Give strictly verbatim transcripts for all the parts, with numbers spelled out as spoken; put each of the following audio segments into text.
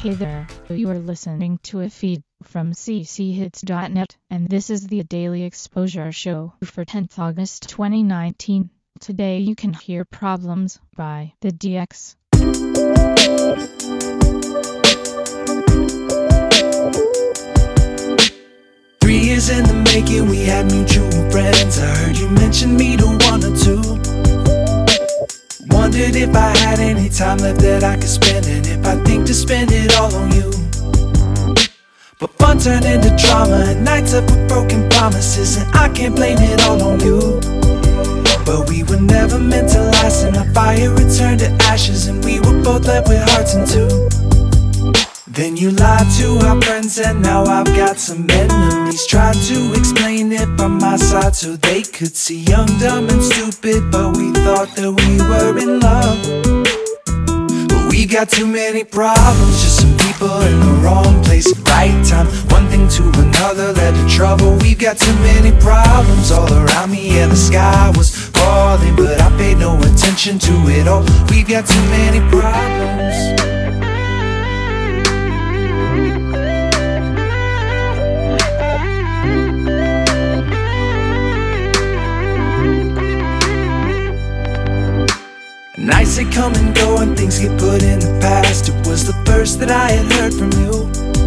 Hey there, you are listening to a feed from c c hits dot net, and this is the Daily Exposure Show for tenth August twenty nineteen. Today you can hear Problems by the D X. Three years in the making, we had mutual friends. I heard you mention me to one or two. Wondered if I had any time left that I could spend, and if I think to spend it all on you. But fun turned into drama, and nights up with broken promises, and I can't blame it all on you. But we were never meant to last, and our fire returned to ashes, and we were both left with hearts in two. Then you lied to our friends, and now I've got some enemies. Tried to explain it from my side so they could see young, dumb and stupid, but we thought that we were in love. But we got too many problems, just some people in the wrong place at right time. One thing to another led to trouble. We've got too many problems all around me, and the sky was falling, but I paid no attention to it all. We've got too many problems. Nights that come and go and things get put in the past. It was the first that I had heard from you.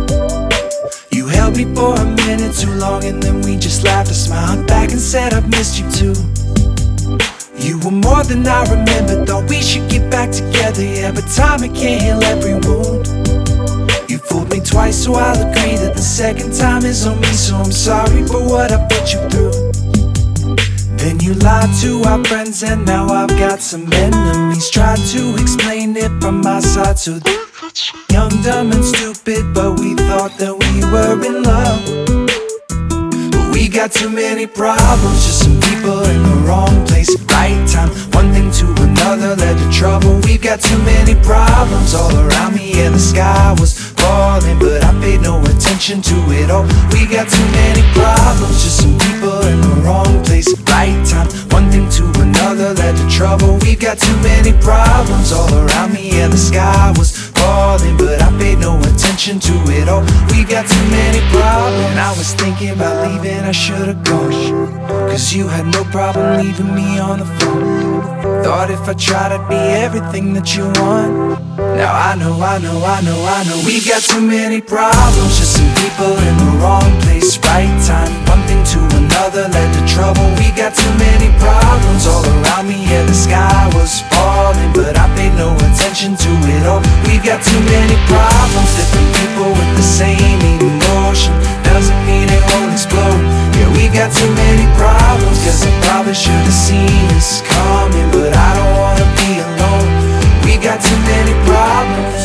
You held me for a minute too long, and then we just laughed. I smiled back and said I've missed you too. You were more than I remember, thought we should get back together. Yeah, but time, it can't heal every wound. You fooled me twice, so I'll agree that the second time is on me. So I'm sorry for what I put you through. Then you lied to our friends, and now I've got some enemies. Tried to explain it from my side so they could see young, dumb and stupid, but we thought that we were in love. But we got too many problems, just some people in the wrong place at right time. One thing to another led to trouble. We've got too many problems all around me, and the sky was falling, but I paid no attention to it all. We got too many problems, just some people in the wrong place at right time. One thing to another led to trouble. We've got too many problems all around me, and the sky was falling, but I paid no attention to it all. We got too many problems. And I was thinking about leaving, I should've gone, cause you had no problem leaving me on the phone. Thought if I tried I'd be everything that you want. Now I know, I know, I know, I know. We got too many problems, just some people in the wrong place, right time. One thing to another led to trouble. We got too many problems all around me, and the sky was falling, but I paid no attention to it all. We got too many problems, different people with the same emotion. Doesn't mean it won't explode. Yeah, we got too many problems, cause I probably should've seen this coming, but I don't wanna be alone. We got too many problems.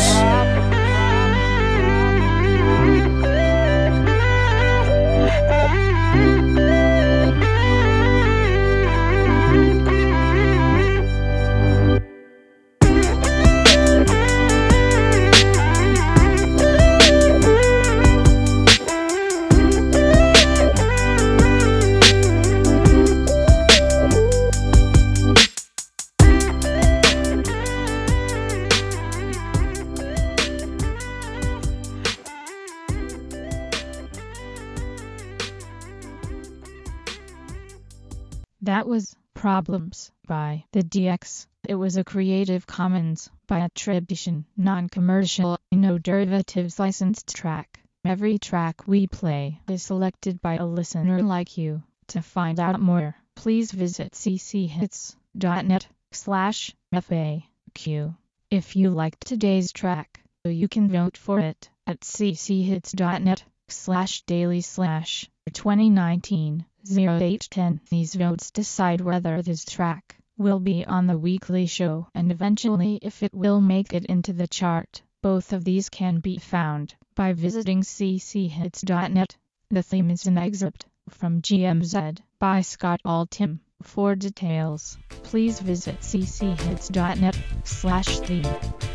That was Problems by the D X. It was a Creative Commons by attribution, non-commercial, no derivatives licensed track. Every track we play is selected by a listener like you. To find out more, please visit c c hits dot net slash F A Q. If you liked today's track, you can vote for it at c c hits dot net slash daily slash twenty nineteen oh eight ten. These votes decide whether this track will be on the weekly show, and eventually if it will make it into the chart. Both of these can be found by visiting c c hits dot net. The theme is an excerpt from G M Z by Scott Altham. For details, please visit c c hits dot net slash theme.